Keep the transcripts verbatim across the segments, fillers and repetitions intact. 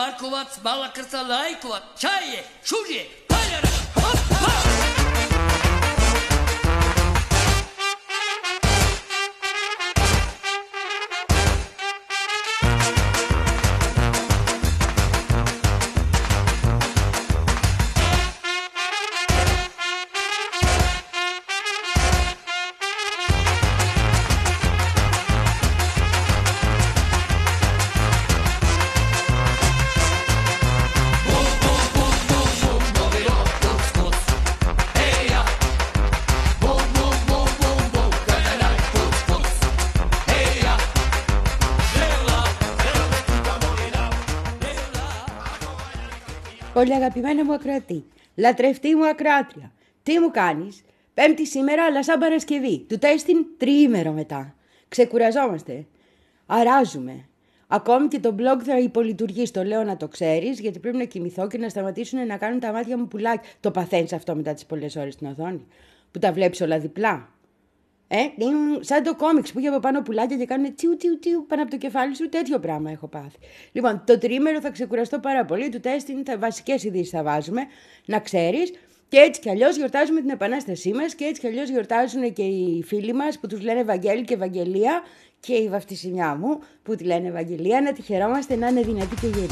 Markovac, Malakrca, Lajkovac, Čaje, Šužje, Paljara, hoppa! Πολύ αγαπημένα μου ακροατή, λατρευτή μου ακροάτρια, τι μου κάνεις? Πέμπτη σήμερα, αλλά σαν Παρασκευή. Του τέστην τριήμερο μετά. Ξεκουραζόμαστε. Αράζουμε. Ακόμη και το blog θα υπολειτουργεί, το λέω να το ξέρεις, γιατί πρέπει να κοιμηθώ και να σταματήσουν να κάνουν τα μάτια μου πουλάκι. Το παθαίνεις αυτό μετά τις πολλές ώρες στην οθόνη, που τα βλέπεις όλα διπλά. Ε, σαν το κόμιξ που είχε από πάνω πουλάκια και κάνουν τσιου τσιου τσιου πάνω από το κεφάλι σου, τέτοιο πράγμα έχω πάθει. Λοιπόν, το τριήμερο θα ξεκουραστώ πάρα πολύ, του τέστην βασικές ειδήσεις θα βάζουμε, να ξέρεις. Και έτσι κι αλλιώς γιορτάζουμε την Επανάστασή μας και έτσι κι αλλιώς γιορτάζουν και οι φίλοι μας που τους λένε Ευαγγέλη και Ευαγγελία και η βαφτισιμιά μου που τη λένε Ευαγγελία, να τη χαιρόμαστε να είναι δυνατή και γερή.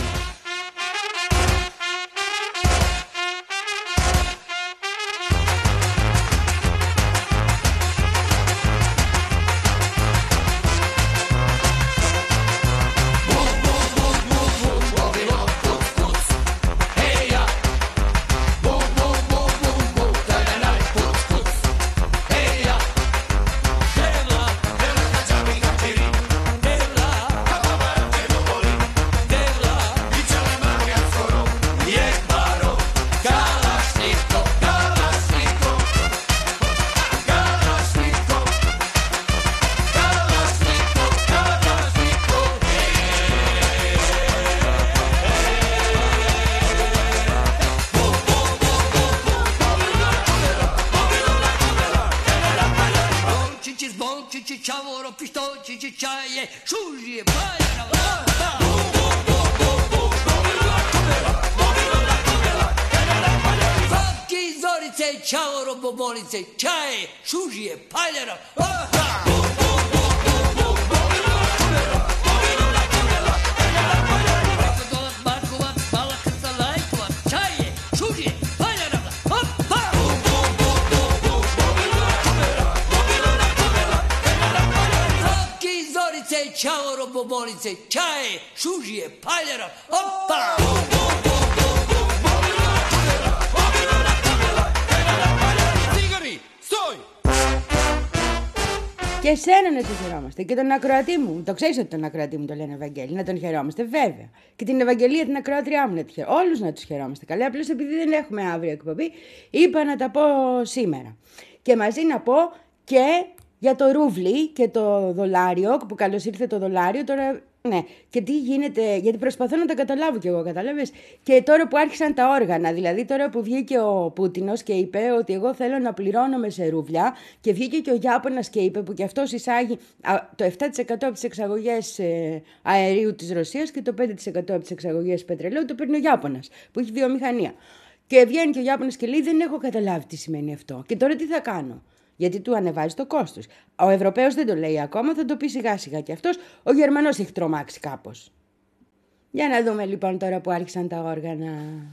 Και εσένα να του χαιρόμαστε. Και τον ακροατή μου. Το ξέρεις ότι τον ακροατή μου το λένε Ευαγγέλη. Να τον χαιρόμαστε, βέβαια. Και την Ευαγγελία, την ακροάτριά μου να τη χαιρόμαστε. Όλους να τους χαιρόμαστε. Καλά, απλώς επειδή δεν έχουμε αύριο εκπομπή, είπα να τα πω σήμερα. Και μαζί να πω και για το ρούβλι και το δολάριο, που καλώς ήρθε το δολάριο. Τώρα, ναι, και τι γίνεται, γιατί προσπαθώ να τα καταλάβω κι εγώ, κατάλαβες. Και τώρα που άρχισαν τα όργανα, δηλαδή τώρα που βγήκε ο Πούτινος και είπε ότι εγώ θέλω να πληρώνομαι σε ρούβλια, και βγήκε και ο Ιάπωνας και είπε, που κι αυτός εισάγει το επτά τοις εκατό από τις εξαγωγές αερίου της Ρωσίας και το πέντε τοις εκατό από τις εξαγωγές πετρελαίου, το παίρνει ο Ιάπωνας, που έχει βιομηχανία. Και βγαίνει και ο Ιάπωνας και λέει, δεν έχω καταλάβει τι σημαίνει αυτό. Και τώρα τι θα κάνω? Γιατί του ανεβάζει το κόστος. Ο Ευρωπαίος δεν το λέει ακόμα, θα το πει σιγά σιγά και αυτός. Ο Γερμανός έχει τρομάξει κάπως. Για να δούμε λοιπόν τώρα που άρχισαν τα όργανα.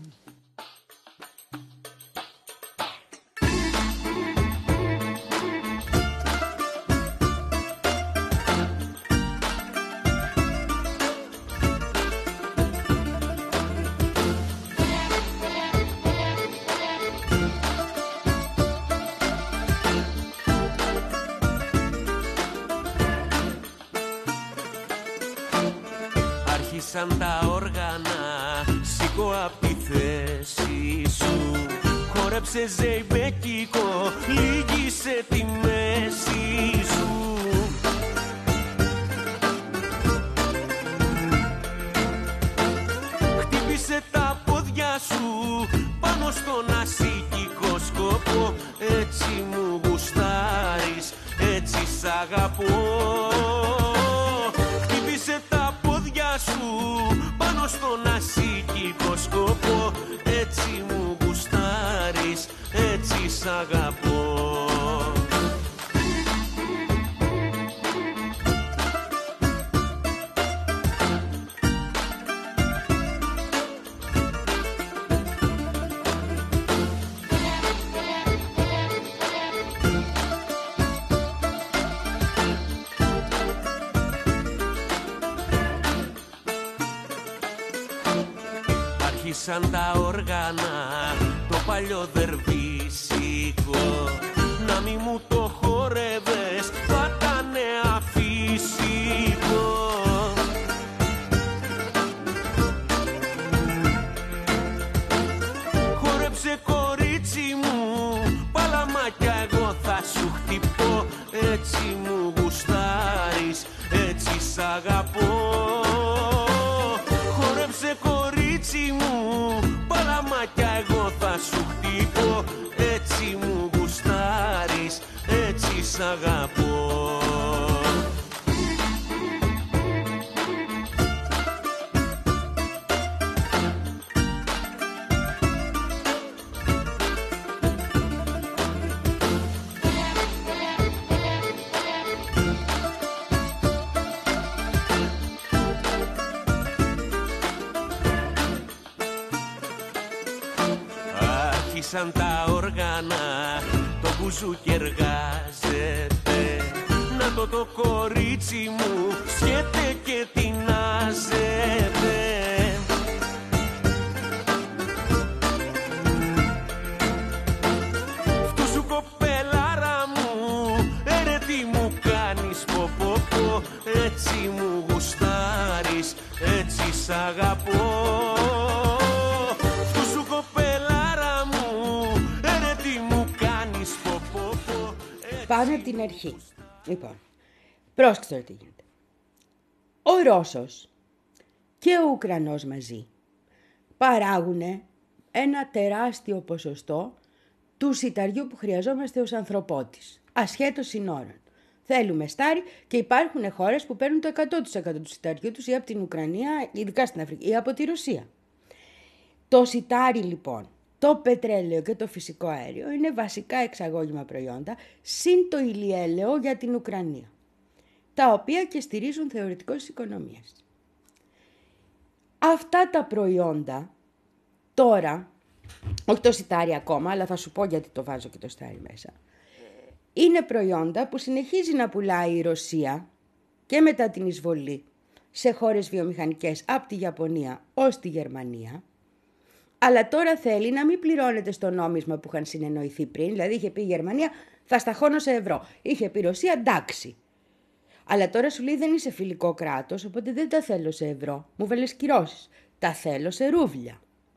Σαν τα όργανα, σήκω απ' τη θέση σου. Χόρεψε ζεϊμπέκικο, λύγησε τη μέση σου. Χτύπησε τα πόδια σου πάνω στον ασήκικο σκοπό. Έτσι μου γουστάρεις, έτσι σ' αγαπώ. Χτύπησε τα πόδια σου πάνω στον ασήκικο ναυπηγικό σκοπό. Έτσι μου γουστάρεις, έτσι σ' αγαπώ. Σαν τα όργανα το παλιό δερβίσικο, να μη μου το χορεύες, θα ήτανε αφύσικο. Χόρεψε κορίτσι μου, παλαμάκια εγώ θα σου χτυπώ. Έτσι μου γουστάρεις, έτσι σ' αγαπώ. Χόρεψε κορίτσι μου, παλαμάκια εγώ θα σου χτυπώ. Έτσι μου γουστάρεις, έτσι σ' αγαπώ. Σαν τα όργανα το μπουζούκι εργάζεται, να το το κορίτσι μου σκέται και τεινάζεται. Φτού σου κοπελάρα μου, έρε τι μου κάνεις πω πω πω. Έτσι μου γουστάρεις, έτσι σ' αγαπώ. Πάμε από την αρχή. Λοιπόν, πρόσεξε τώρα τι γίνεται. Ο Ρώσος και ο Ουκρανός μαζί παράγουν ένα τεράστιο ποσοστό του σιταριού που χρειαζόμαστε ως ανθρωπότης, ασχέτως συνόρων. Θέλουμε στάρι και υπάρχουν χώρες που παίρνουν το εκατό τοις εκατό του σιταριού τους ή από την Ουκρανία, ειδικά στην Αφρική, ή από τη Ρωσία. Το σιτάρι λοιπόν, το πετρέλαιο και το φυσικό αέριο είναι βασικά εξαγώγημα προϊόντα, συν το ηλιέλαιο για την Ουκρανία, τα οποία και στηρίζουν θεωρητικώς τις οικονομίες. Αυτά τα προϊόντα τώρα, όχι το σιτάρι ακόμα, αλλά θα σου πω γιατί το βάζω και το σιτάρι μέσα, είναι προϊόντα που συνεχίζει να πουλάει η Ρωσία και μετά την εισβολή σε χώρες βιομηχανικές από τη Ιαπωνία ως τη Γερμανία, αλλά τώρα θέλει να μην πληρώνεται στο νόμισμα που είχαν συνεννοηθεί πριν. Δηλαδή είχε πει η Γερμανία θα σταχώνω σε ευρώ. Είχε πει η Ρωσία εντάξει. Αλλά τώρα σου λέει δεν είσαι φιλικό κράτος, οπότε δεν τα θέλω σε ευρώ. Μου βάλες κυρώσεις. Τα θέλω σε ρούβλια.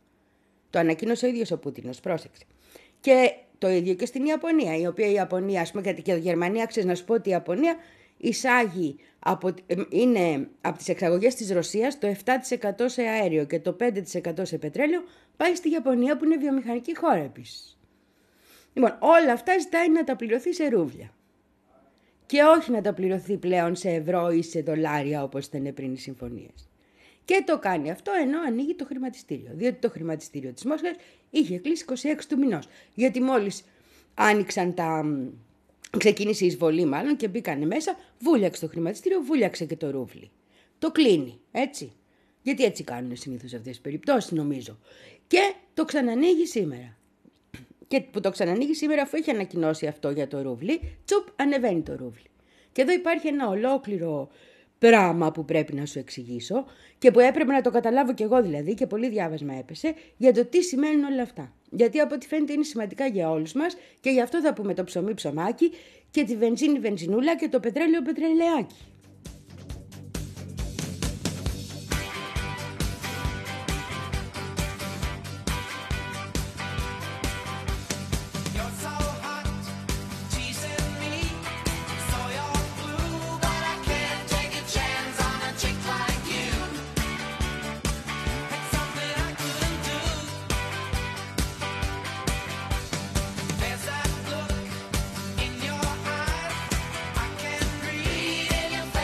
Το ανακοίνωσε ο ίδιος ο Πούτινος, πρόσεξε. Και το ίδιο και στην Ιαπωνία, η οποία η Ιαπωνία, ας πούμε, γιατί και η Γερμανία, ξέρεις να σου πω ότι η Ιαπωνία εισάγει, από, είναι από τις εξαγωγές της Ρωσίας το επτά τοις εκατό σε αέριο και το πέντε τοις εκατό σε πετρέλαιο πάει στη Ιαπωνία που είναι βιομηχανική χώρα επίσης. Λοιπόν, όλα αυτά ζητάει να τα πληρωθεί σε ρούβλια και όχι να τα πληρωθεί πλέον σε ευρώ ή σε δολάρια όπως ήταν πριν οι συμφωνίες. Και το κάνει αυτό ενώ ανοίγει το χρηματιστήριο, διότι το χρηματιστήριο της Μόσχας είχε κλείσει είκοσι έξι του μηνός, γιατί μόλις άνοιξαν τα... ξεκίνησε η εισβολή μάλλον και μπήκανε μέσα, βούλιαξε το χρηματιστήριο, βούλιαξε και το ρούβλι. Το κλείνει, έτσι. Γιατί έτσι κάνουν συνήθως αυτές τις περιπτώσεις, νομίζω. Και το ξανανοίγει σήμερα. Και που το ξανανοίγει σήμερα, αφού έχει ανακοινώσει αυτό για το ρούβλι, τσουπ, ανεβαίνει το ρούβλι. Και εδώ υπάρχει ένα ολόκληρο πράγμα που πρέπει να σου εξηγήσω και που έπρεπε να το καταλάβω κι εγώ δηλαδή και πολύ διάβασμα έπεσε για το τι σημαίνουν όλα αυτά. Γιατί από ό,τι φαίνεται είναι σημαντικά για όλους μας και γι' αυτό θα πούμε το ψωμί ψωμάκι και τη βενζίνη βενζινούλα και το πετρέλαιο πετρελαιάκι. There's that look in your eyes, I can read in your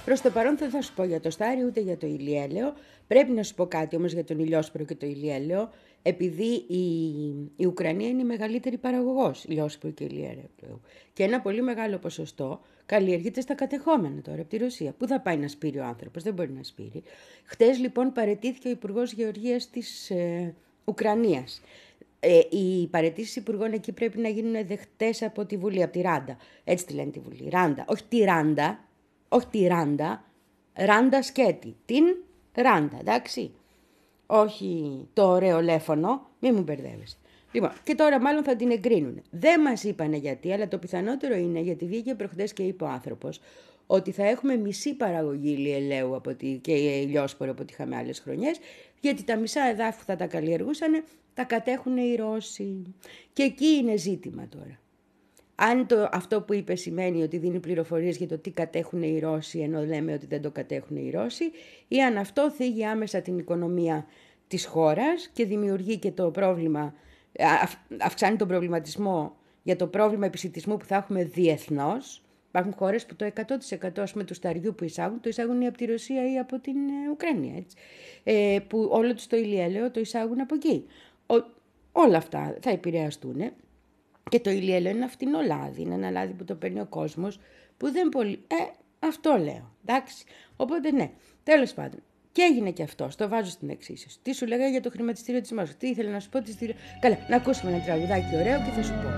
Προς το παρόν δεν θα σου πω για το Στάρι ούτε για το ηλιέλαιο. Πρέπει να σου πω κάτι όμως για τον ηλιόσπορο και το ηλιέλαιο, επειδή η, η Ουκρανία είναι η μεγαλύτερη παραγωγός ηλιόσπορου και ηλιέλαιου. Και ένα πολύ μεγάλο ποσοστό καλλιεργείται στα κατεχόμενα τώρα από τη Ρωσία. Πού θα πάει να σπείρει ο άνθρωπος, δεν μπορεί να σπείρει. Χτες λοιπόν παραιτήθηκε ο Υπουργός Γεωργίας της ε, Ουκρανίας. Ε, οι παραιτήσεις υπουργών εκεί πρέπει να γίνουν δεχτές από τη Βουλή, από τη Ράντα. Έτσι τη λένε τη Βουλή. Ράντα. Όχι τη Ράντα. Όχι τη Ράντα. Ράντα σκέτη. Την Ράντα, εντάξει. Όχι το ωραίο λέφωνο. Μην μου μπερδεύεσαι. Λοιπόν, και τώρα μάλλον θα την εγκρίνουν. Δεν μας είπανε γιατί, αλλά το πιθανότερο είναι, γιατί βγήκε προχτές και είπε ο άνθρωπος, ότι θα έχουμε μισή παραγωγή ηλιελαίου από τη, και ηλιόσπορο από ό,τι είχαμε άλλες χρονιές, γιατί τα μισά εδάφη που θα τα καλλιεργούσαν τα κατέχουν οι Ρώσοι. Και εκεί είναι ζήτημα τώρα. Αν το, αυτό που είπε σημαίνει ότι δίνει πληροφορίες για το τι κατέχουν οι Ρώσοι, ενώ λέμε ότι δεν το κατέχουν οι Ρώσοι, ή αν αυτό θίγει άμεσα την οικονομία της χώρας και δημιουργεί και το πρόβλημα, αυξάνει τον προβληματισμό για το πρόβλημα επισιτισμού που θα έχουμε διεθνώς. Υπάρχουν χώρες που το εκατό τοις εκατό ας πούμε, του σταριού που εισάγουν, το εισάγουν ή από τη Ρωσία ή από την ε, Ουκρανία. Έτσι. Ε, που όλο τους το ηλιέλαιο το εισάγουν από εκεί. Ο, όλα αυτά θα επηρεαστούν. Ε. Και το ηλιέλαιο είναι ένα φτηνό λάδι. Είναι ένα λάδι που το παίρνει ο κόσμος που δεν πολύ... Ε, αυτό λέω. Εντάξει. Οπότε ναι. Τέλος πάντων. Και έγινε και αυτό. Το βάζω στην εξίσωση. Τι σου λέγα για το χρηματιστήριο της Μόσχας. Τι ήθελα να σου πω. Τι στήριο... Καλά, να ακούσουμε ένα τραγουδάκι ωραίο και θα σου πω.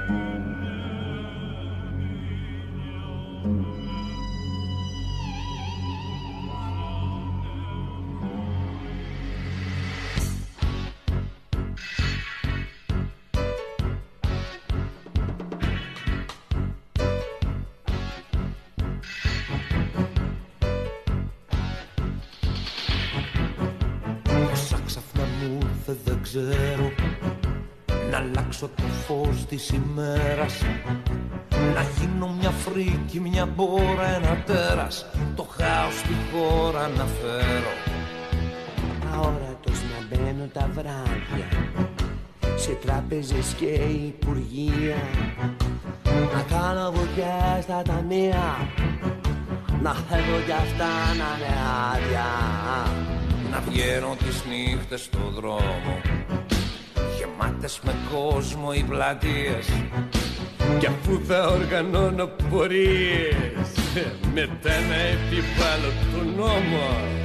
Δεν ξέρω να αλλάξω το φως της ημέρας, να γίνω μια φρίκη, μια μπόρα, ένα τέρας, το χάος στη χώρα να φέρω. Αόρατος να μπαίνω τα βράδια σε τράπεζες και υπουργεία, να κάνω βουτιά στα ταμεία, να θέλω κι αυτά να είναι άδεια. Να βγαίνω τις νύχτες στο δρόμο, γεμάτες με κόσμο οι πλατείες, κι αφού θα οργανώνω πορείες, μετά να επιβάλλω τον νόμο.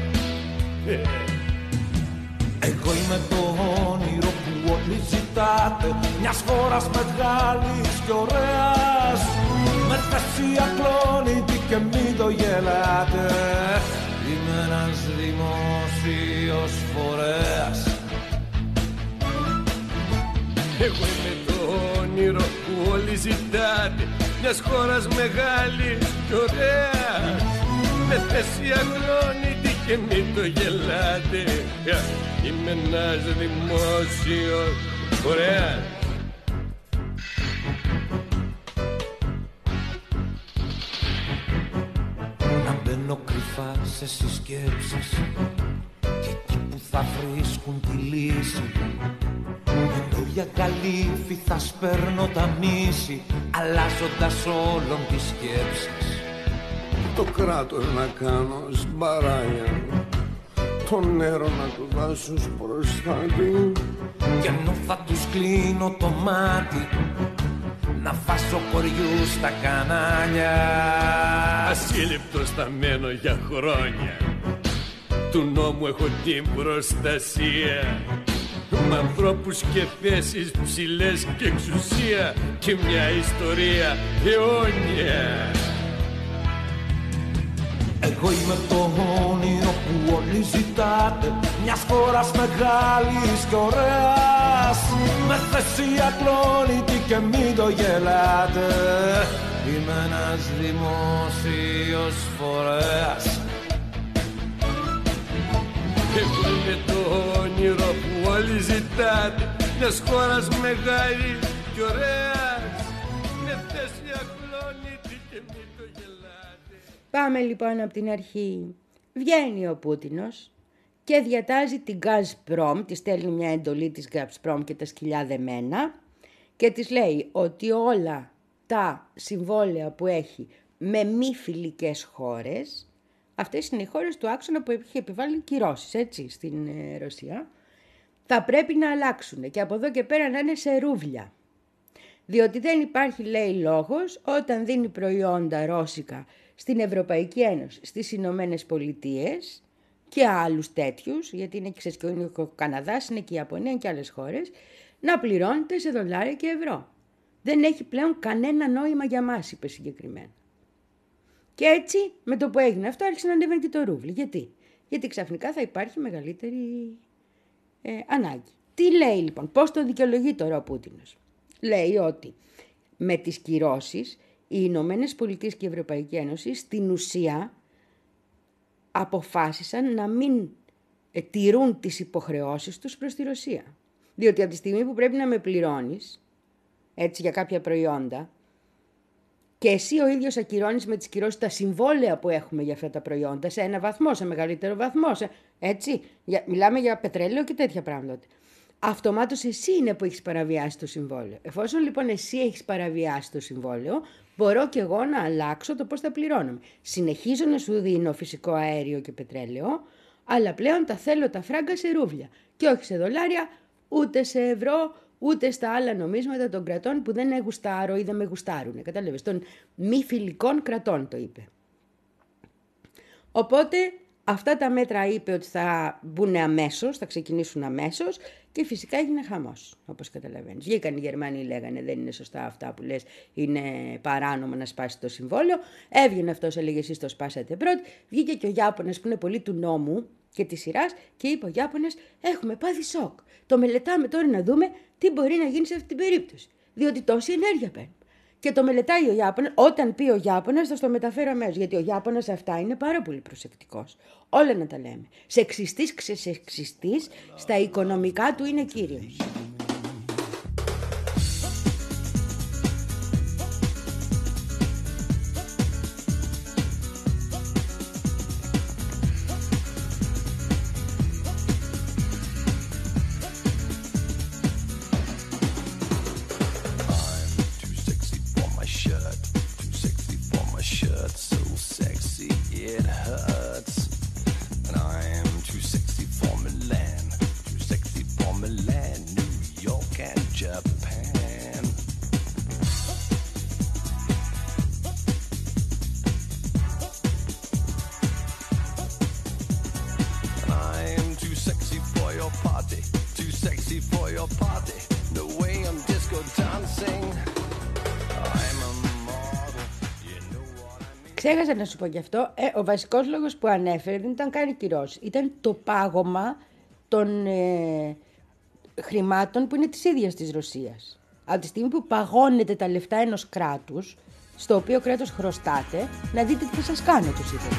Εγώ είμαι το όνειρο που όλοι ζητάτε, μιας χώρας μεγάλης και ωραίας, με θέση ακλόνητη και μην το γελάτε. Είμαι ένας δημόσιος φορέας. Εγώ είμαι το όνειρο που όλοι ζητάτε, μιας χώρας μεγάλης και ωραίας, με θέση ακλόνητη και μην το γελάτε. Είμαι ένας δημόσιος φορέας. Μπαίνω κρυφά σε συσκέψεις και εκεί που θα βρίσκουν τη λύση, με λόγια καλύφη θα σπέρνω τα μίση, αλλάζοντας όλων τις σκέψεις. Το κράτος να κάνω σμπαράγια, το νερό να του δώσω προστάτη, κι ενώ θα τους κλείνω το μάτι, να βάζω κοριού στα κανάλια. Ασύλληπτος θα μένω για χρόνια, του νόμου έχω την προστασία, με ανθρώπους και θέσεις ψηλές και εξουσία, και μια ιστορία αιώνια. Εγώ είμαι το όνειρο που όλοι ζητάτε, μιας χώρας μεγάλης και ωραίας, με θέση ακλόνητη και μην το γελάτε. Είμαι ένας δημόσιος φορέας. Εγώ είμαι το όνειρο που όλοι ζητάτε, μιας χώρας μεγάλης και ωραίας, με θέση ακλόνητη και μην το γελάτε. Πάμε λοιπόν από την αρχή. Βγαίνει ο Πούτινος και διατάζει την Gazprom, της στέλνει μια εντολή της Gazprom και τα σκυλιά δεμένα, και της λέει ότι όλα τα συμβόλαια που έχει με μη φιλικές χώρες αυτές είναι οι χώρες του άξονα που είχε επιβάλει κυρώσεις, έτσι, στην ε, Ρωσία. Θα πρέπει να αλλάξουν και από εδώ και πέρα να είναι σε ρούβλια. Διότι δεν υπάρχει, λέει, λόγος όταν δίνει προϊόντα ρώσικα στην Ευρωπαϊκή Ένωση, στις Ηνωμένες Πολιτείες και άλλους τέτοιους, γιατί είναι και, και ο Καναδάς, είναι και η Ιαπωνία και άλλες χώρες, να πληρώνεται σε δολάρια και ευρώ. Δεν έχει πλέον κανένα νόημα για μας, είπε συγκεκριμένα. Και έτσι, με το που έγινε αυτό, άρχισε να ανέβαινε και το ρούβλι. Γιατί? Γιατί ξαφνικά θα υπάρχει μεγαλύτερη ε, ανάγκη. Τι λέει λοιπόν, πώς το δικαιολογεί τώρα ο Πούτινος? Λέει ότι με τις κυρώσεις οι Ηνωμένες Πολιτείες και η Ευρωπαϊκή Ένωση στην ουσία αποφάσισαν να μην ε, τηρούν τις υποχρεώσεις τους προς τη Ρωσία. Διότι από τη στιγμή που πρέπει να με πληρώνεις, έτσι, για κάποια προϊόντα, και εσύ ο ίδιος ακυρώνεις με τις κυρώσεις τα συμβόλαια που έχουμε για αυτά τα προϊόντα σε ένα βαθμό, σε μεγαλύτερο βαθμό, σε, έτσι, για, μιλάμε για πετρέλαιο και τέτοια πράγματα. Αυτομάτως εσύ είναι που έχεις παραβιάσει το συμβόλαιο. Εφόσον λοιπόν εσύ έχεις παραβιάσει το συμβόλαιο, μπορώ και εγώ να αλλάξω το πώς θα πληρώνομαι. Συνεχίζω να σου δίνω φυσικό αέριο και πετρέλαιο, αλλά πλέον τα θέλω τα φράγκα σε ρούβλια και όχι σε δολάρια, ούτε σε ευρώ, ούτε στα άλλα νομίσματα των κρατών που δεν γουστάρω ή δεν με γουστάρουν. Κατάλαβες, των μη φιλικών κρατών το είπε. Οπότε αυτά τα μέτρα είπε ότι θα μπουν αμέσως, θα ξεκινήσουν αμέσως και φυσικά έγινε χαμός, όπως καταλαβαίνεις. Βγήκαν οι Γερμανοί, λέγανε δεν είναι σωστά αυτά που λες, είναι παράνομο να σπάσει το συμβόλαιο. Έβγαινε αυτός, έλεγε εσείς το σπάσατε πρώτοι. Βγήκε και ο Ιάπωνας που είναι πολύ του νόμου και της σειράς και είπε ο Ιάπωνας, έχουμε πάθει σοκ. Το μελετάμε τώρα να δούμε τι μπορεί να γίνει σε αυτή την περίπτωση. Διότι τόση ενέργεια παίρνει. Και το μελετάει ο Ιάπωνας. Όταν πει ο Ιάπωνας, θα στο μεταφέρω αμέσως. Γιατί ο Ιάπωνας αυτά είναι πάρα πολύ προσεκτικός. Όλα να τα λέμε. Σεξιστής, ξεσεξιστής, στα οικονομικά του είναι κύριος. Ξέχασα να σου πω γι' αυτό, ε, ο βασικός λόγος που ανέφερε δεν ήταν καν οι κυρώσεις. Ήταν το πάγωμα των ε, χρημάτων που είναι της ίδιας της Ρωσίας. Από τη στιγμή που παγώνετε τα λεφτά ενός κράτους, στο οποίο κράτος χρωστάτε, να δείτε τι θα σας κάνω τους ίδιους.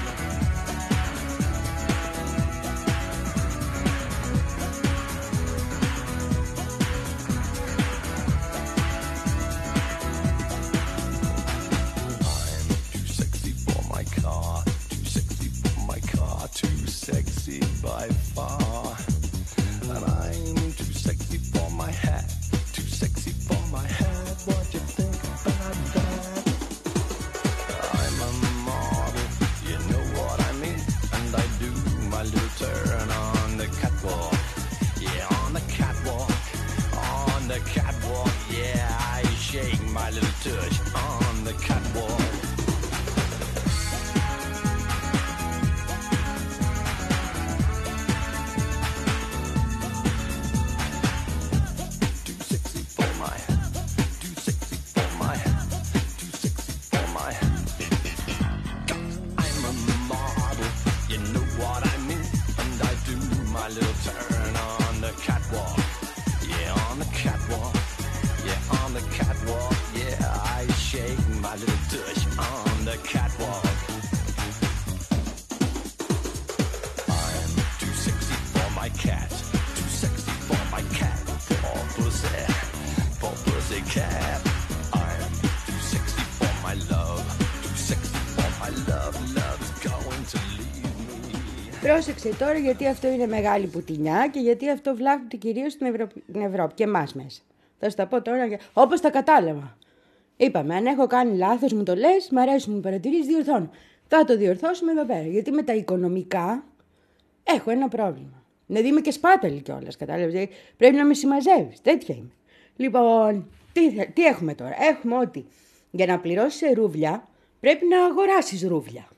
Πρόσεξε τώρα, γιατί αυτό είναι μεγάλη πουτινιά και γιατί αυτό βλάπτει κυρίως στην Ευρω... Ευρώπη και εμάς μέσα. Θα σου τα πω τώρα όπως τα κατάλαβα. Είπαμε, αν έχω κάνει λάθος μου το λες, μ' αρέσουν οι παρατηρήσεις, διορθώνω. Θα το διορθώσουμε εδώ πέρα. Γιατί με τα οικονομικά έχω ένα πρόβλημα. Δηλαδή είμαι και σπάταλη κιόλας, κατάλαβες. Πρέπει να με συμμαζεύεις. Τέτοια είμαι. Λοιπόν, τι, τι έχουμε τώρα. Έχουμε ότι για να πληρώσεις ρούβλια πρέπει να αγοράσεις ρούβλια.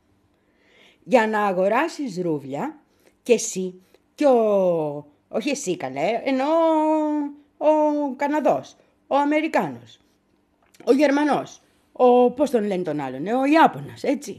Για να αγοράσεις ρούβλια και εσύ και ο... όχι εσύ καλέ, ενώ ο, ο Καναδός, ο Αμερικάνος, ο Γερμανός, ο, πώς τον λένε τον άλλον, ο Ιάπωνας, έτσι.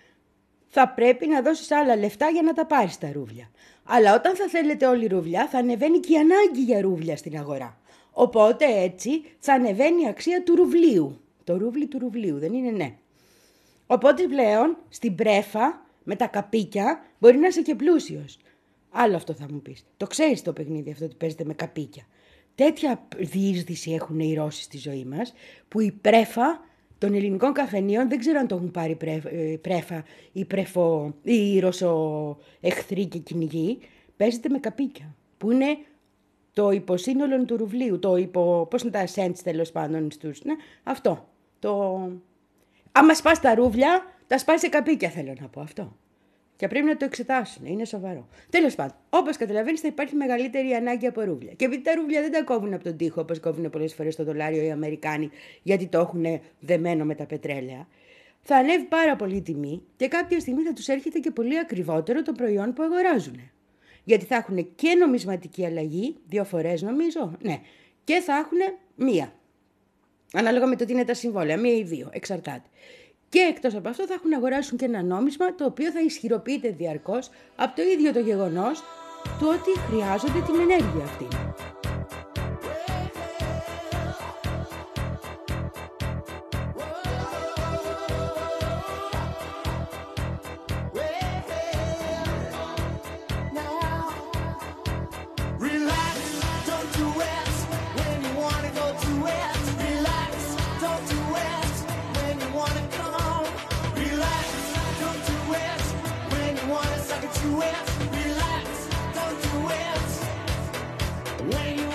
Θα πρέπει να δώσεις άλλα λεφτά για να τα πάρεις τα ρούβλια. Αλλά όταν θα θέλετε όλοι ρούβλια, θα ανεβαίνει και η ανάγκη για ρούβλια στην αγορά. Οπότε έτσι θα ανεβαίνει η αξία του ρουβλίου. Το ρούβλι του ρουβλίου, δεν είναι ναι. Οπότε πλέον στην πρέφα με τα καπίκια μπορεί να είσαι και πλούσιος. Άλλο αυτό θα μου πεις. Το ξέρεις το παιχνίδι αυτό ότι παίζεται με καπίκια. Τέτοια διείσδυση έχουν οι Ρώσοι στη ζωή μας, που η πρέφα των ελληνικών καφενείων δεν ξέρω αν το έχουν πάρει πρέφα ή πρεφό ή ρωσοεχθροί και κυνηγοί. Παίζεται με καπίκια, που είναι το υποσύνολο του ρουβλίου, το υπο... πώς είναι τα cents τέλος πάντων στους... Ναι, αυτό. Το... Άμα σπάς τα ρούβλια, τα σπάς σε καπίκια θέλω να πω αυτό. Και πρέπει να το εξετάσουν, είναι σοβαρό. Τέλος πάντων, όπως καταλαβαίνεις, θα υπάρχει μεγαλύτερη ανάγκη από ρούβλια. Και επειδή τα ρούβλια δεν τα κόβουν από τον τοίχο, όπως κόβουν πολλές φορές το δολάριο οι Αμερικάνοι, γιατί το έχουν δεμένο με τα πετρέλαια, θα ανέβει πάρα πολύ η τιμή και κάποια στιγμή θα τους έρχεται και πολύ ακριβότερο το προϊόν που αγοράζουν. Γιατί θα έχουν και νομισματική αλλαγή, δύο φορές νομίζω, ναι, και θα έχουν μία. Ανάλογα με το τι είναι τα συμβόλαια, μία ή δύο, εξαρτάται. Και εκτός από αυτό θα έχουν να αγοράσουν και ένα νόμισμα το οποίο θα ισχυροποιείται διαρκώς από το ίδιο το γεγονός του ότι χρειάζονται την ενέργεια αυτή. When you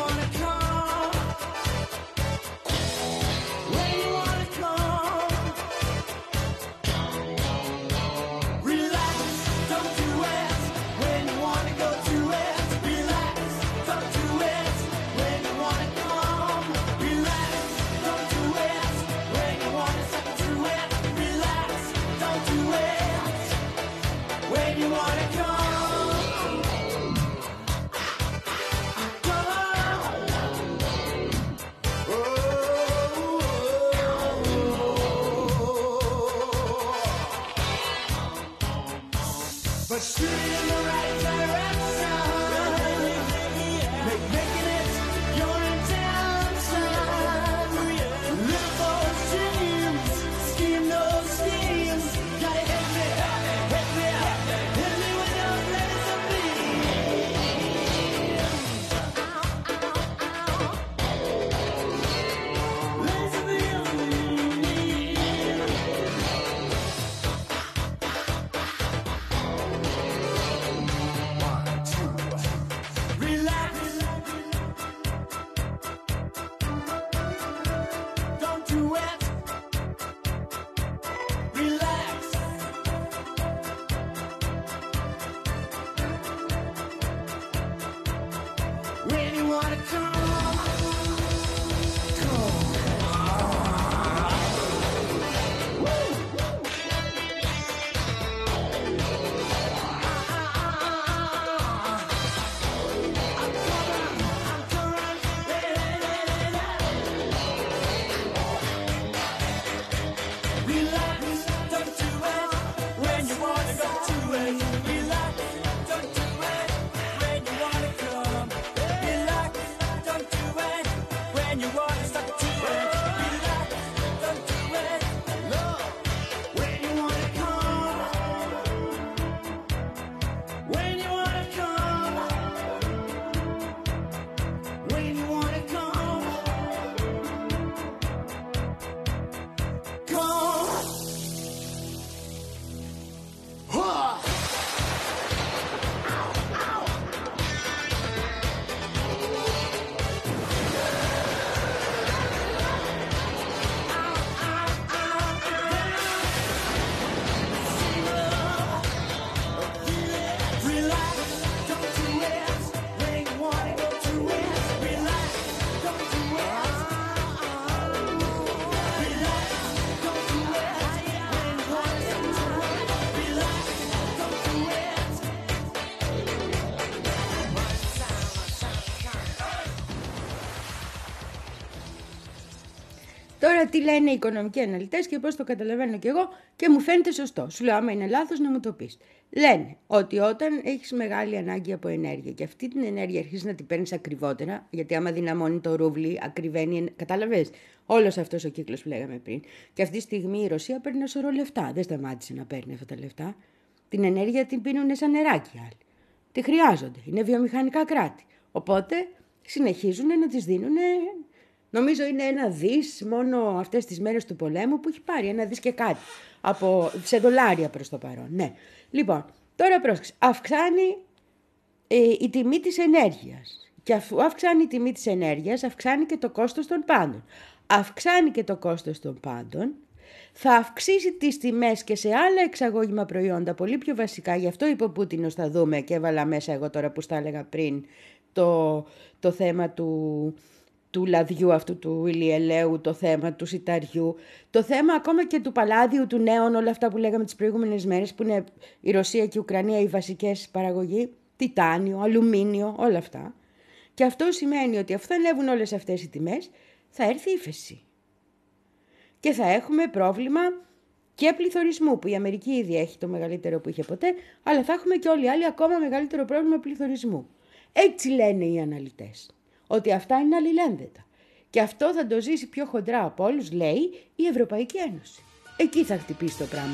Τώρα τι λένε οι οικονομικοί αναλυτές και πώς το καταλαβαίνω κι εγώ και μου φαίνεται σωστό. Σου λέω άμα είναι λάθος να μου το πεις. Λένε ότι όταν έχεις μεγάλη ανάγκη από ενέργεια και αυτή την ενέργεια αρχίζεις να την παίρνεις ακριβότερα, γιατί άμα δυναμώνει το ρούβλι, ακριβένει, κατάλαβες, όλος αυτός ο κύκλος που λέγαμε πριν. Και αυτή τη στιγμή η Ρωσία παίρνει ένα σωρό λεφτά. Δεν σταμάτησε να παίρνει αυτά τα λεφτά. Την ενέργεια την πίνουν σαν νεράκι άλλοι. Τη χρειάζονται. Είναι βιομηχανικά κράτη. Οπότε συνεχίζουν να τις δίνουν. Νομίζω είναι ένα δις μόνο αυτές τις μέρες του πολέμου που έχει πάρει. Ένα δις και κάτι. Από, σε δολάρια προς το παρόν. Ναι. Λοιπόν, τώρα πρόσεξε. Αυξάνει ε, η τιμή της ενέργειας. Και αφού αυξάνει η τιμή της ενέργειας, αυξάνει και το κόστος των πάντων. Αυξάνει και το κόστος των πάντων. Θα αυξήσει τις τιμές και σε άλλα εξαγώγημα προϊόντα πολύ πιο βασικά. Γι' αυτό είπε ο Πούτινος θα δούμε και έβαλα μέσα εγώ τώρα που στα έλεγα πριν το, το θέμα του, του λαδιού αυτού του ηλιελαίου, το θέμα του σιταριού, το θέμα ακόμα και του παλάδιου, του νέων, όλα αυτά που λέγαμε τις προηγούμενες μέρες που είναι η Ρωσία και η Ουκρανία οι βασικές παραγωγοί, τιτάνιο, αλουμίνιο, όλα αυτά. Και αυτό σημαίνει ότι αφού θα ανέβουν όλες αυτές οι τιμές θα έρθει ύφεση. Και θα έχουμε πρόβλημα και πληθωρισμού, που η Αμερική ήδη έχει το μεγαλύτερο που είχε ποτέ, αλλά θα έχουμε και όλοι οι άλλοι ακόμα μεγαλύτερο πρόβλημα πληθωρισμού. Έτσι λένε οι αναλυτές, ότι αυτά είναι αλληλένδετα. Και αυτό θα το ζήσει πιο χοντρά από όλους, λέει η Ευρωπαϊκή Ένωση. Εκεί θα χτυπήσει το πράγμα.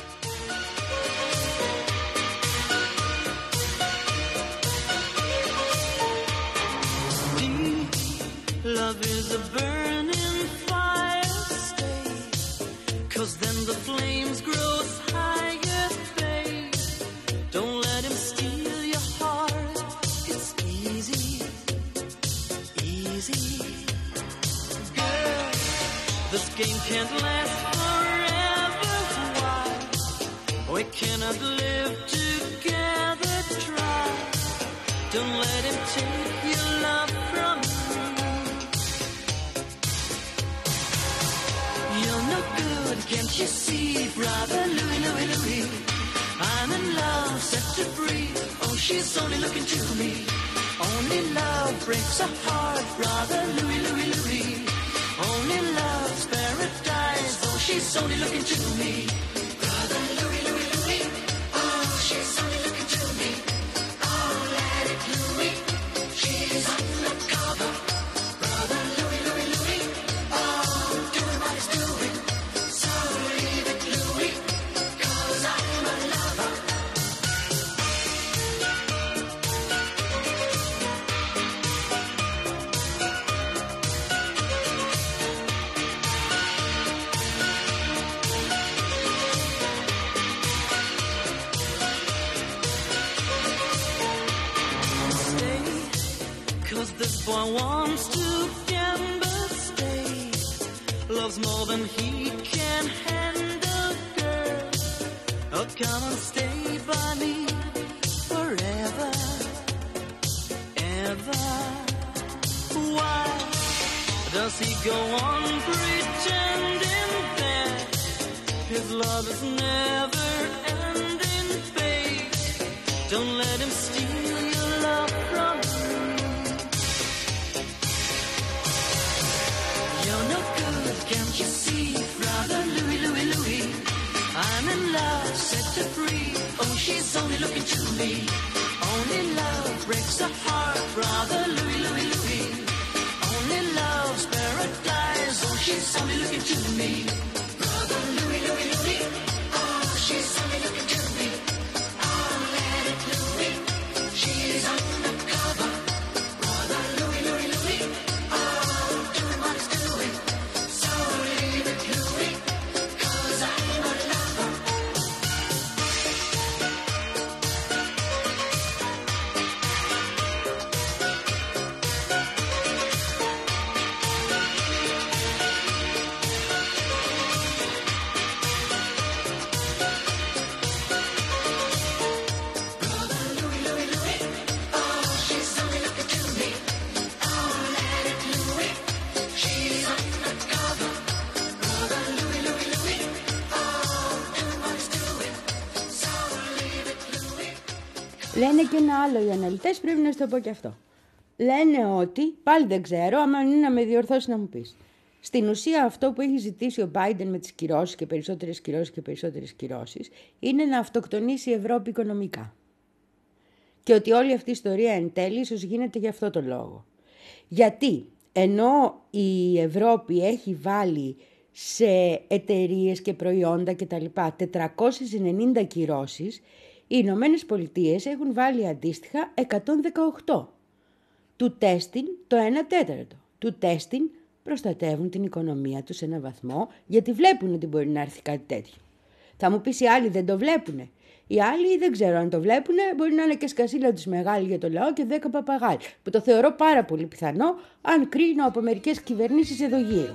Love is a burning fire, stay, 'cause then the flames grow higher, babe. Don't let him steal your heart, it's easy, easy. Girl, this game can't last forever, why? We cannot live together, try. Don't let him take your love from you. You're no good, can't you see, brother Louis, Louis, Louis? I'm in love, set to free. Oh, she's only looking to me. Only love breaks a heart, brother Louis, Louis, Louis. Only love's paradise. Oh, she's only looking to me. Brother Louis, Louis, Louis. Oh, she's only looking to me. Oh, let it Louis. She's undercover. Brother Louis, Louis, Louis. Oh, doing what he's doing. So leave it, Louis, 'cause I'm a lover. Stay, 'cause this boy wants to gamble. Stay, loves more than he can handle, girl. Oh, come and stay by me forever, ever. Why does he go on pretending that his love is never ending, babe? Don't let him steal your love from you. You're no good, can't you see, brother Louis, Louis, Louis? I'm in love, set to free. Oh, she's only looking to me. Only love breaks a heart, brother Louis, Louis, Louis. Only love's paradise. Oh, she's only looking to me. Brother Louis, Louis, Louis. Oh, she's only looking to me. Oh, let it Louis. She's undercover. Brother Louis, Louis, Louis. Oh, doing what he's doing. So leave it Louis, 'cause I'm a lover. Brother Louis, Louis, Louis. Oh, she's only looking to me. Oh, let it Louis. She's undercover. Brother Louis, Louis, Louis. Oh, doing what he's doing. So leave it Louis. Λένε και ένα άλλο οι αναλυτές, πρέπει να σου το πω και αυτό. Λένε ότι, πάλι δεν ξέρω, άμα είναι να με διορθώσει να μου πεις. Στην ουσία αυτό που έχει ζητήσει ο Biden με τις κυρώσεις και περισσότερες κυρώσεις και περισσότερες κυρώσεις είναι να αυτοκτονήσει η Ευρώπη οικονομικά. Και ότι όλη αυτή η ιστορία εν τέλει ίσως γίνεται για αυτό το λόγο. Γιατί ενώ η Ευρώπη έχει βάλει σε εταιρείες και προϊόντα κτλ. τετρακόσιες ενενήντα κυρώσεις, οι Ηνωμένες Πολιτείες έχουν βάλει αντίστοιχα εκατόν δεκαοκτώ. Του τέστην το ένα τέταρτο. Του τέστην προστατεύουν την οικονομία τους σε έναν βαθμό, γιατί βλέπουν ότι μπορεί να έρθει κάτι τέτοιο. Θα μου πεις οι άλλοι δεν το βλέπουνε. Οι άλλοι δεν ξέρω αν το βλέπουνε, μπορεί να είναι και σκασίλα τους μεγάλη για το λαό και δέκα παπαγάλοι, που το θεωρώ πάρα πολύ πιθανό, αν κρίνω από μερικές κυβερνήσεις εδώ γύρω.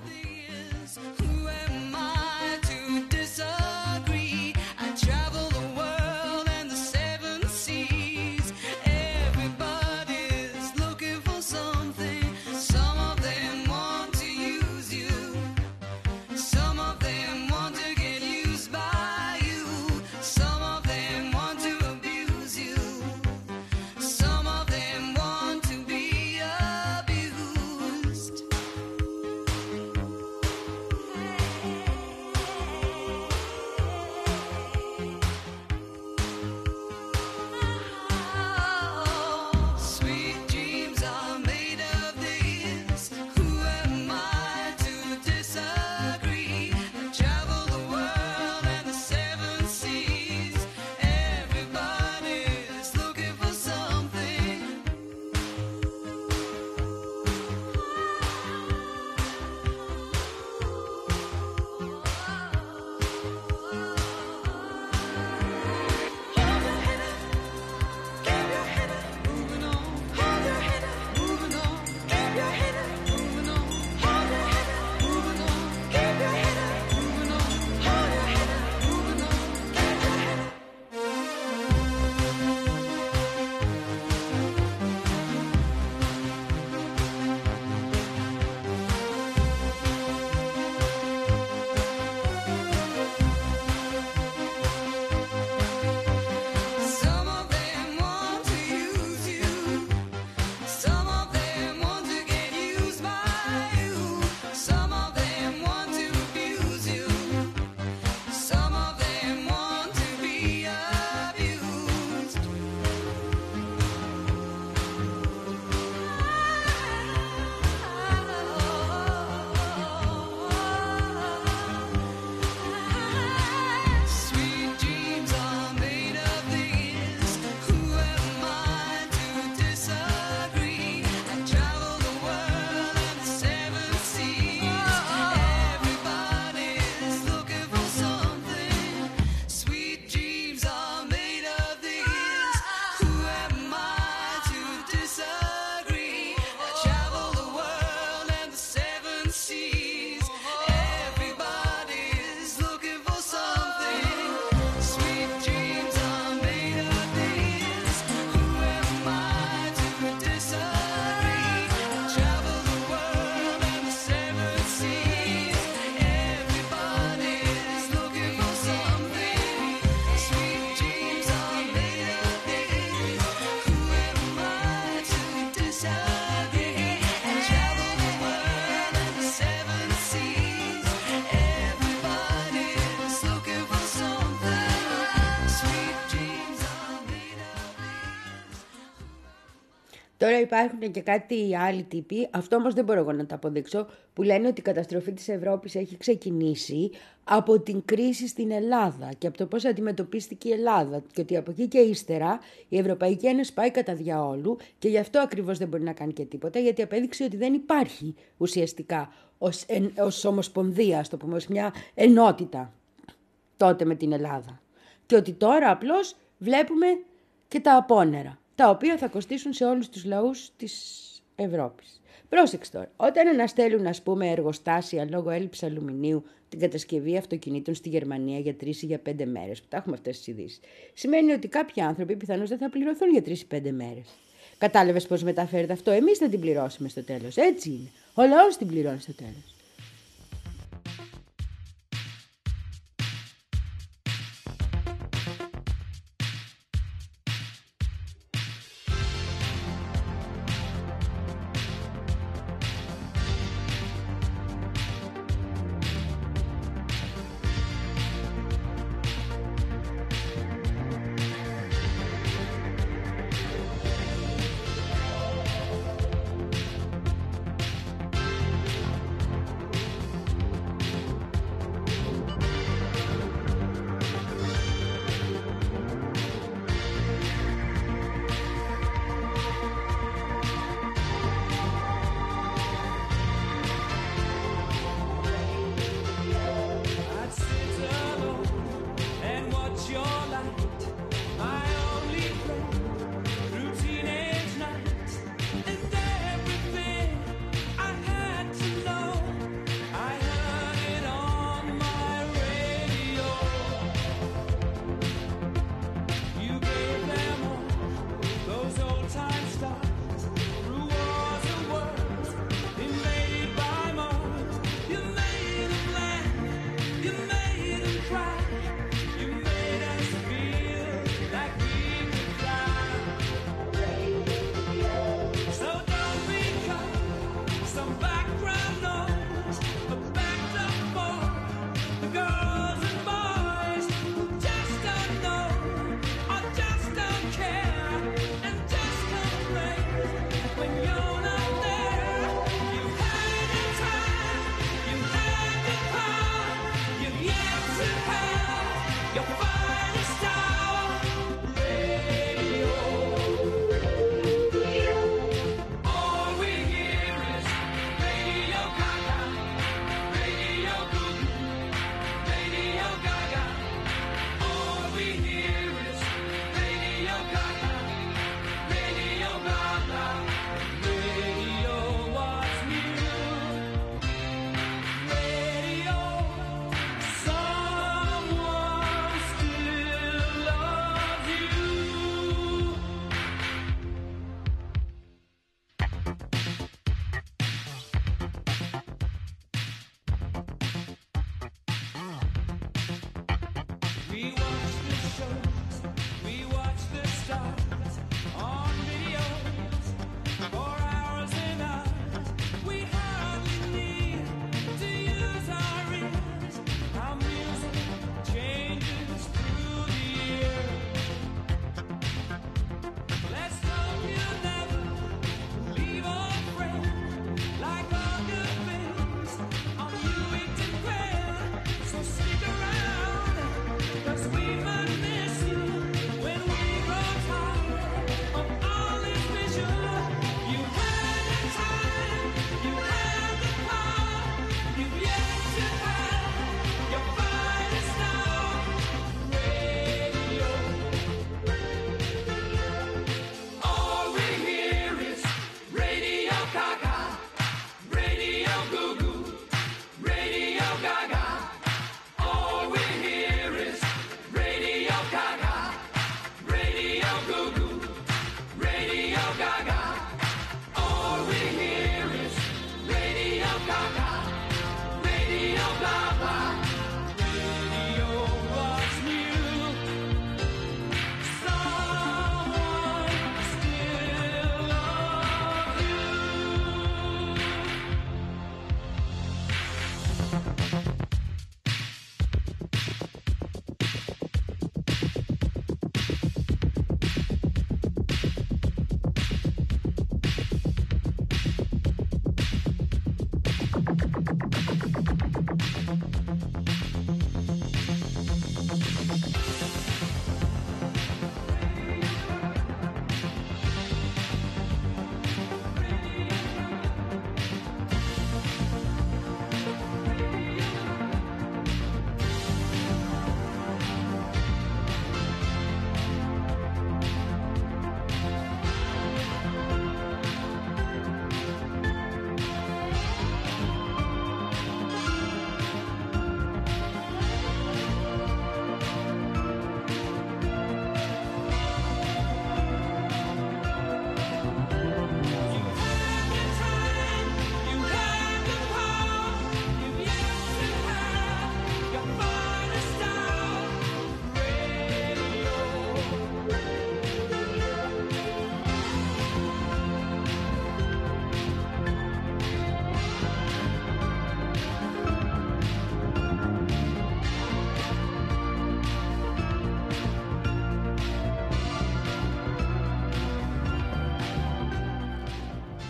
Τώρα υπάρχουν και κάτι άλλοι τύποι, αυτό όμως δεν μπορώ εγώ να το αποδείξω, που λένε ότι η καταστροφή της Ευρώπης έχει ξεκινήσει από την κρίση στην Ελλάδα και από το πώς αντιμετωπίστηκε η Ελλάδα και ότι από εκεί και ύστερα η Ευρωπαϊκή Ένωση πάει κατά διαόλου και γι' αυτό ακριβώς δεν μπορεί να κάνει και τίποτα, γιατί απέδειξε ότι δεν υπάρχει ουσιαστικά ως, εν, ως ομοσπονδία, ας το πούμε, ως μια ενότητα τότε με την Ελλάδα. Και ότι τώρα απλώς βλέπουμε και τα απόνερα, τα οποία θα κοστίσουν σε όλους τους λαούς της Ευρώπης. Πρόσεξε τώρα, όταν αναστέλουν, ας πούμε, εργοστάσια λόγω έλλειψης αλουμινίου την κατασκευή αυτοκινήτων στη Γερμανία για τρεις ή για πέντε μέρες, που τα έχουμε αυτές τις ειδήσεις, σημαίνει ότι κάποιοι άνθρωποι πιθανώς δεν θα πληρωθούν για τρεις ή πέντε μέρες. Κατάλαβες πώς μεταφέρεται αυτό? Εμείς θα την πληρώσουμε στο τέλος, έτσι είναι. Ο λαός την πληρώνει στο τέλος.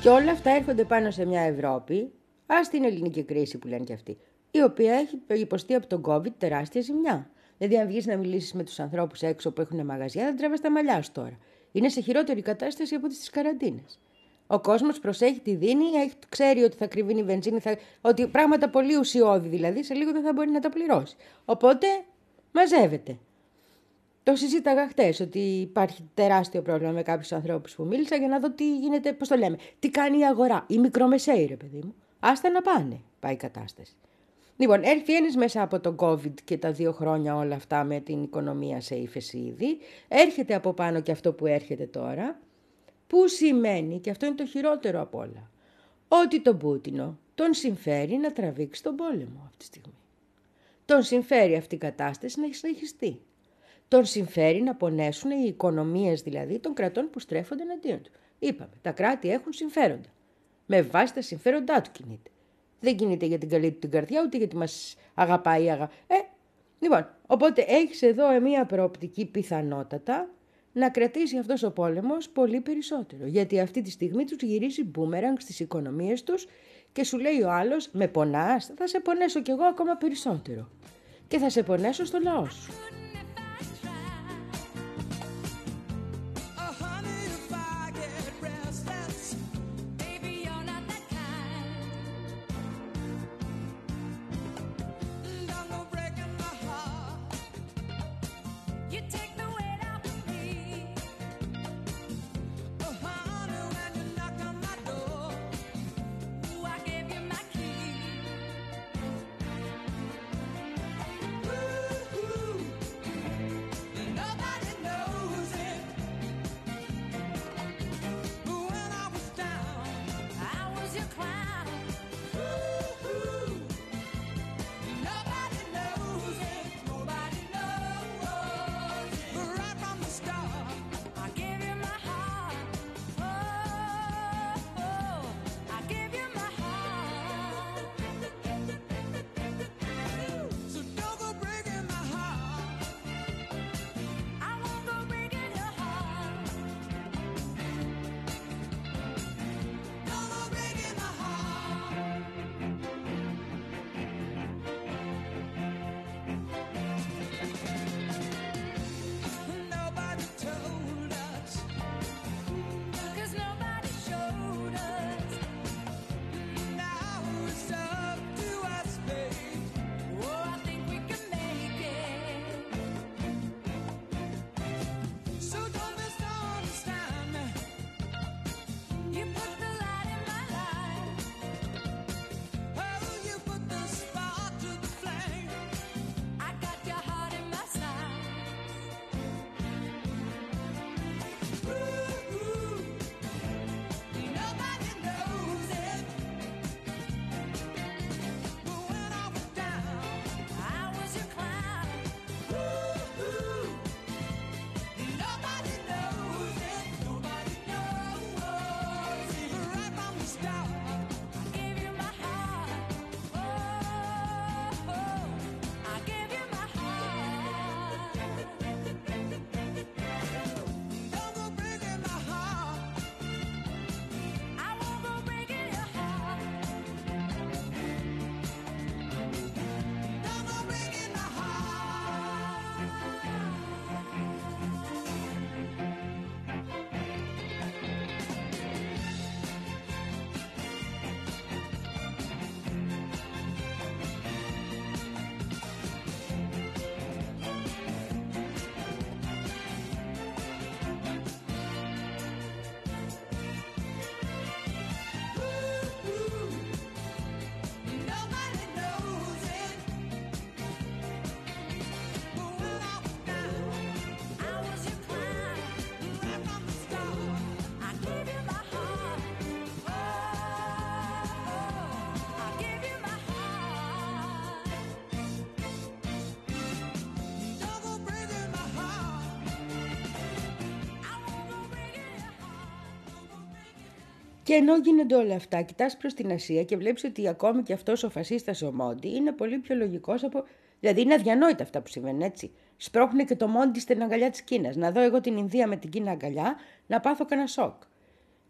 Και όλα αυτά έρχονται πάνω σε μια Ευρώπη, ας την ελληνική κρίση που λένε και αυτοί, η οποία έχει υποστεί από τον COVID τεράστια ζημιά. Δηλαδή, αν βγεις να μιλήσεις με τους ανθρώπους έξω που έχουν μαγαζιά, θα τρέβεις τα μαλλιά σου τώρα. Είναι σε χειρότερη κατάσταση από τις καραντίνες. Ο κόσμος προσέχει, τη δίνει, ξέρει ότι θα κρυβίνει η βενζίνη, θα... ότι πράγματα πολύ ουσιώδη δηλαδή, σε λίγο δεν θα μπορεί να τα πληρώσει. Οπότε μαζεύεται. Το συζήταγα χτες ότι υπάρχει τεράστιο πρόβλημα με κάποιους ανθρώπους που μίλησα για να δω τι γίνεται, πώς το λέμε, τι κάνει η αγορά, οι μικρομεσαίοι ρε παιδί μου. Άστα να πάνε, πάει η κατάσταση. Λοιπόν, βγαίνεις μέσα από τον COVID και τα δύο χρόνια όλα αυτά με την οικονομία σε ύφεση ήδη. Έρχεται από πάνω και αυτό που έρχεται τώρα, που σημαίνει, και αυτό είναι το χειρότερο απ' όλα, ότι τον Πούτινο τον συμφέρει να τραβήξει τον πόλεμο αυτή τη στιγμή. Τον συμφέρει αυτή η κατάσταση να συνεχιστεί. Τον συμφέρει να πονέσουν οι οικονομίες δηλαδή των κρατών που στρέφονται εναντίον του. Είπαμε, τα κράτη έχουν συμφέροντα. Με βάση τα συμφέροντά του κινείται. Δεν κινείται για την καλή του την καρδιά, ούτε γιατί μας αγαπάει. Αγα... Ε, λοιπόν, οπότε έχεις εδώ μια προοπτική πιθανότατα να κρατήσει αυτός ο πόλεμος πολύ περισσότερο. Γιατί αυτή τη στιγμή τους γυρίζει μπούμεραγκ στις οικονομίες τους και σου λέει ο άλλος, με πονάς, θα σε πονέσω κι εγώ ακόμα περισσότερο. Και θα σε πονέσω στο λαό σου. Και ενώ γίνονται όλα αυτά, κοιτάς προς την Ασία και βλέπεις ότι ακόμη και αυτός ο φασίστας ο Μόντι είναι πολύ πιο λογικός από... Δηλαδή είναι αδιανόητα αυτά που συμβαίνουν, έτσι. Σπρώχνουν και το Μόντι στην αγκαλιά της Κίνας. Να δω εγώ την Ινδία με την Κίνα αγκαλιά, να πάθω κανένα σοκ.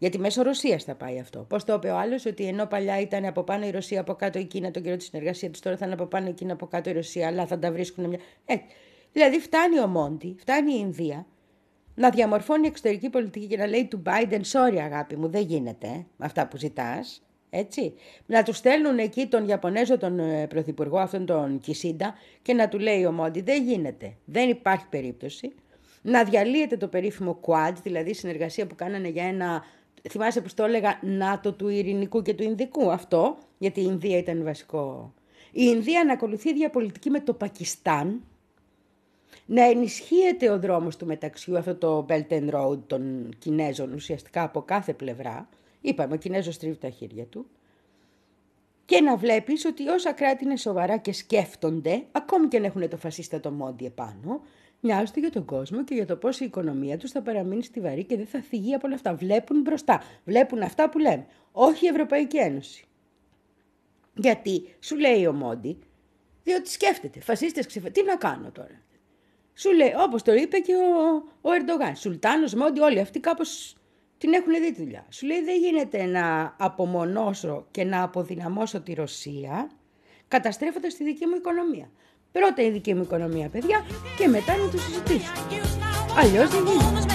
Γιατί μέσω Ρωσίας θα πάει αυτό. Πώς το είπε ο άλλος, ότι ενώ παλιά ήταν από πάνω η Ρωσία, από κάτω η Κίνα, τον καιρό της συνεργασίας της, τώρα θα είναι από πάνω η Κίνα, από κάτω η Ρωσία, αλλά θα τα βρίσκουν μια. Ε, δηλαδή φτάνει ο Μόντι, φτάνει η Ινδία να διαμορφώνει εξωτερική πολιτική και να λέει του Biden, sorry αγάπη μου, δεν γίνεται ε, με αυτά που ζητάς. Έτσι. Να του στέλνουν εκεί τον Ιαπωνέζο, τον ε, πρωθυπουργό, αυτόν τον Κισίντα, και να του λέει ο Μόντι, δεν γίνεται, δεν υπάρχει περίπτωση να διαλύεται το περίφημο Quad, δηλαδή συνεργασία που κάνανε για ένα. Θυμάσαι που το έλεγα ΝΑΤΟ του Ειρηνικού και του Ινδικού, αυτό, γιατί η Ινδία ήταν βασικό. Η Ινδία να ακολουθεί διαπολιτική με το Πακιστάν, να ενισχύεται ο δρόμος του μεταξιού, αυτό το Belt and Road των Κινέζων ουσιαστικά από κάθε πλευρά. Είπαμε, ο Κινέζος τρίβει τα χέρια του. Και να βλέπεις ότι όσα κράτη είναι σοβαρά και σκέφτονται, ακόμη και αν έχουν το φασίστα το Μόντι επάνω, νοιάζονται για τον κόσμο και για το πώς η οικονομία τους θα παραμείνει στιβαρή και δεν θα θυγεί από όλα αυτά. Βλέπουν μπροστά. Βλέπουν αυτά που λέμε. Όχι η Ευρωπαϊκή Ένωση. Γιατί σου λέει ο Μόντι, διότι σκέφτεται. Φασίστες ξεφε... Τι να κάνω τώρα. Σου λέει, όπως το είπε και ο, ο Ερντογάν. Σουλτάνος, Μόντι, όλοι αυτοί κάπως την έχουν δει τη δουλειά. Σου λέει, δεν γίνεται να απομονώσω και να αποδυναμώσω τη Ρωσία καταστρέφοντας τη δική μου οικονομία. Πρώτα η δική μου οικονομία, παιδιά, και μετά να το συζητήσουμε. Αλλιώς δεν γίνεται.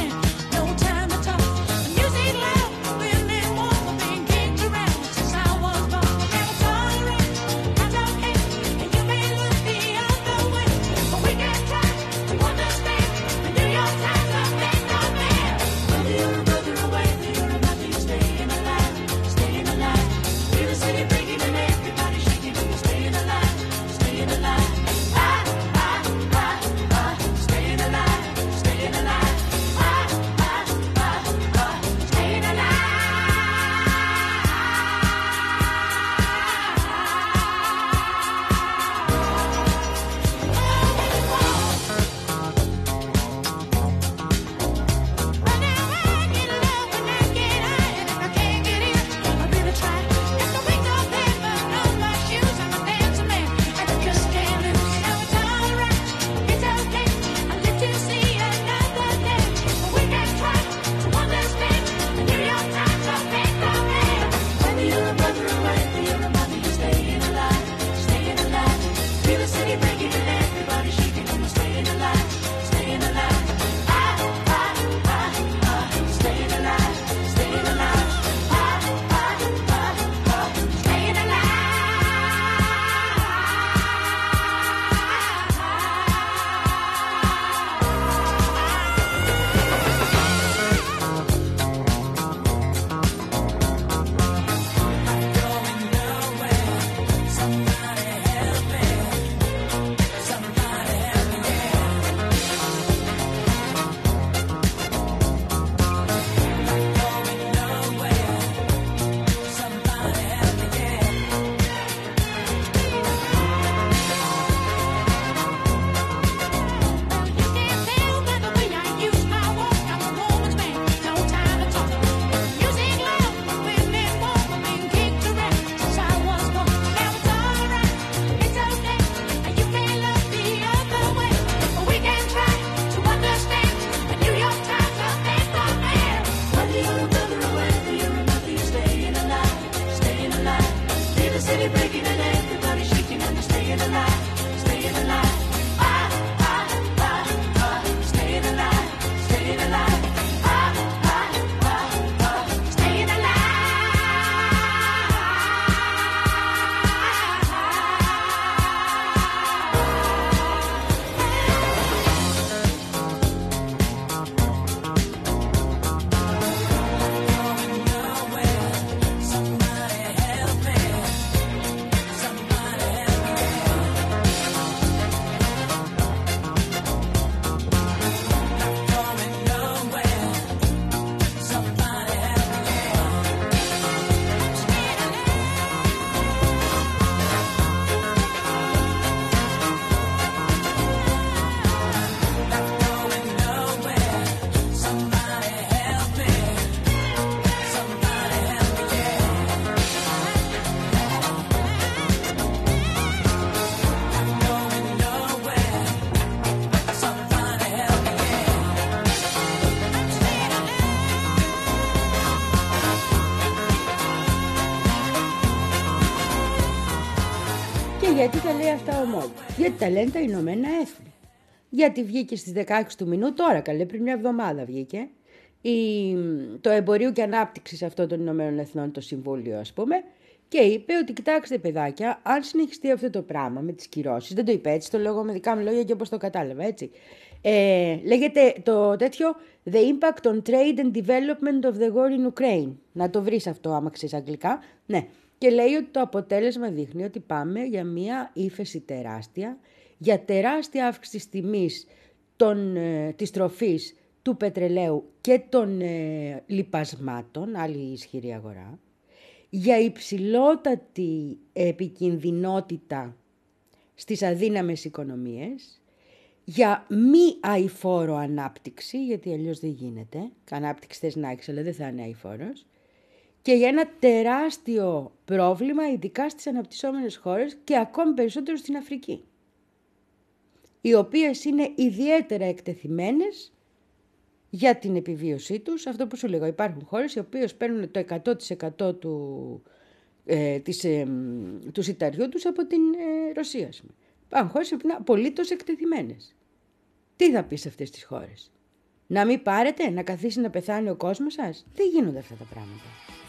γιατί τα λέει αυτά ο Μόντ? Γιατί τα λένε τα Ηνωμένα Έθνη. Γιατί βγήκε στις δεκαέξι του μηνού, τώρα καλέ, πριν μια εβδομάδα βγήκε, η, το Εμπορίου και Ανάπτυξης αυτό των Ηνωμένων Εθνών, το Συμβούλιο ας πούμε, και είπε ότι κοιτάξτε παιδάκια, αν συνεχιστεί αυτό το πράγμα με τις κυρώσεις, δεν το είπε έτσι, το λέω με δικά μου λόγια και όπως το κατάλαβα έτσι, ε, λέγεται το τέτοιο The Impact on Trade and Development of the War in Ukraine. Να το βρεις αυτό άμα ξέρεις αγγλικά. Ναι. Και λέει ότι το αποτέλεσμα δείχνει ότι πάμε για μια ύφεση τεράστια, για τεράστια αύξηση της τιμής των, ε, της τροφής, του πετρελαίου και των ε, λιπασμάτων, άλλη ισχυρή αγορά, για υψηλότατη επικινδυνότητα στις αδύναμες οικονομίες, για μη αειφόρο ανάπτυξη, γιατί αλλιώς δεν γίνεται, ανάπτυξη θες να έχεις, αλλά δεν θα είναι αειφόρος, και για ένα τεράστιο πρόβλημα, ειδικά στις αναπτυσσόμενες χώρες και ακόμη περισσότερο στην Αφρική, οι οποίες είναι ιδιαίτερα εκτεθειμένες για την επιβίωσή τους. Αυτό που σου λέγω, υπάρχουν χώρες οι οποίες παίρνουν το εκατό τοις εκατό του, ε, της, ε, του σιταριού τους από την ε, Ρωσία. Υπάρχουν χώρες που είναι απολύτως εκτεθειμένες. Τι θα πεις σε αυτές τις χώρες? Να μην πάρετε, να καθίσει να πεθάνει ο κόσμος σας? Δεν γίνονται αυτά τα πράγματα.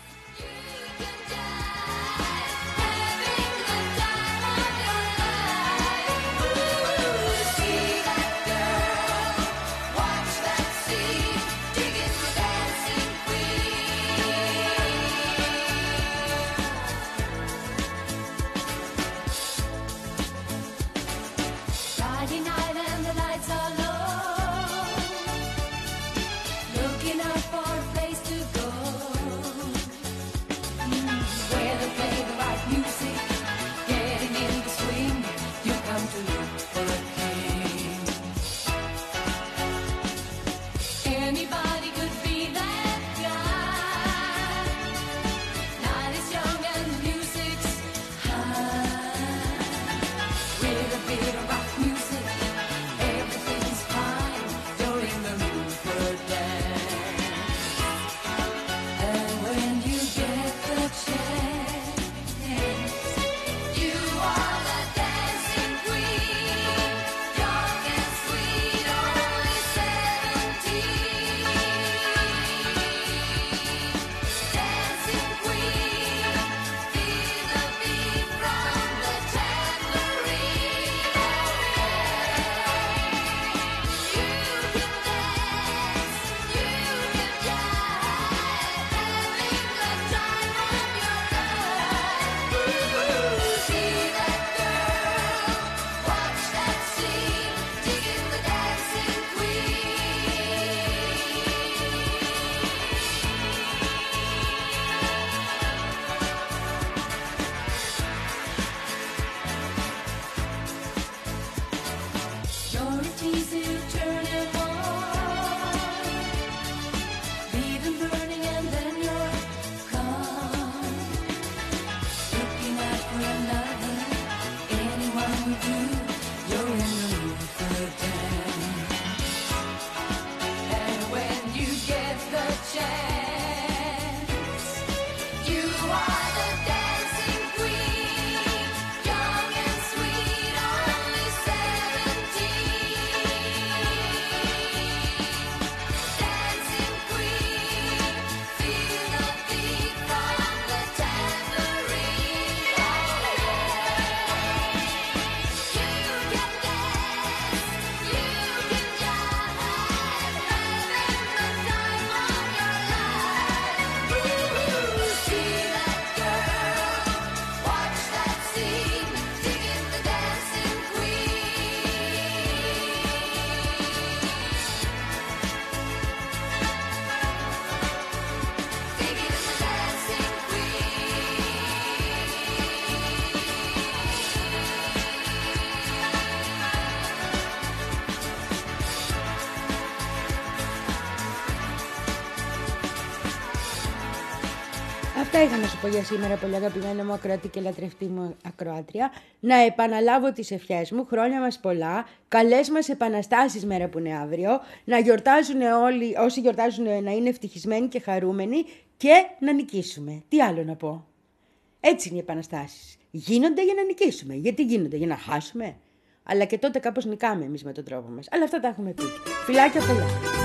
Αυτά είχα να σου πω για σήμερα, πολύ αγαπημένη μου ακροατή και λατρευτή μου ακροάτρια. Να επαναλάβω τις ευχές μου, χρόνια μας πολλά, καλές μας επαναστάσεις μέρα που είναι αύριο, να γιορτάζουν όλοι, όσοι γιορτάζουν να είναι ευτυχισμένοι και χαρούμενοι και να νικήσουμε. Τι άλλο να πω. Έτσι είναι οι επαναστάσεις. Γίνονται για να νικήσουμε. Γιατί γίνονται, για να χάσουμε. Αλλά και τότε κάπως νικάμε εμείς με τον τρόπο μας. Αλλά αυτά τα έχουμε πει. Φιλάκια πολλά.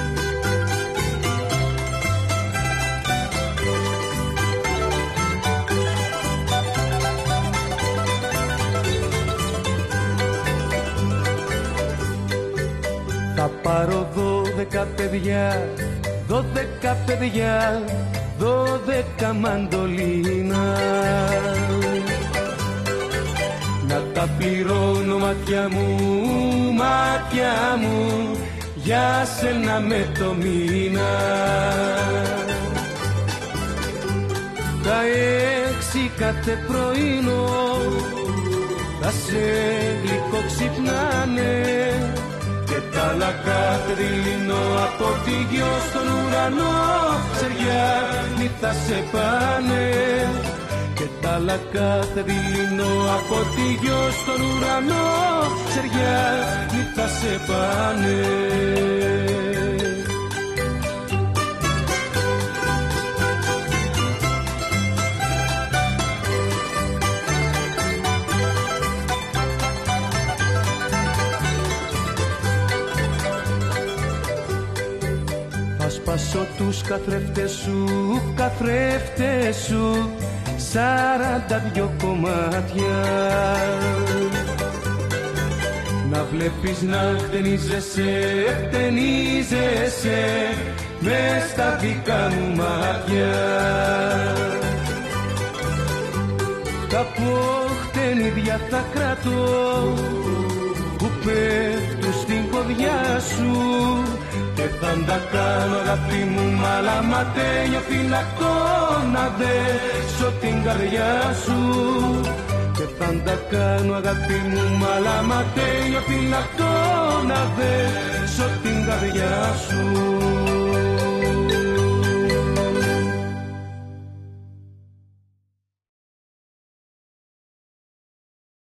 Θα πάρω δώδεκα παιδιά, δώδεκα παιδιά, δώδεκα μαντολίνα. Να τα πληρώνω μάτια μου, μάτια μου, για σένα με το μήνα. Τα έξι κάθε πρωινό θα σε γλυκό ξυπνάνε και τα άλλα κάθε δειλινό από τη γιο στον ουρανό ξεριάνι θα σε πάνε. Και τα άλλα κάθε δειλινό από τη γιο στον ουρανό ξεριάνι θα σε πάνε. Θα σπάσω τους καθρέφτες σου, καθρέφτες σου, σαράντα δυο κομμάτια. Να βλέπεις να χτενίζεσαι, χτενίζεσαι μες στα δικά μου μάτια. Τα ποχτενίδια θα κρατώ που πέφτουν στην ποδιά σου και θα τα κάνω αγάπη μου μαλαματένιο φυλακτό να δέσω την καρδιά σου. Και θα τα κάνω αγάπη μου μαλαματένιο φυλακτό να δέσω την καρδιά σου.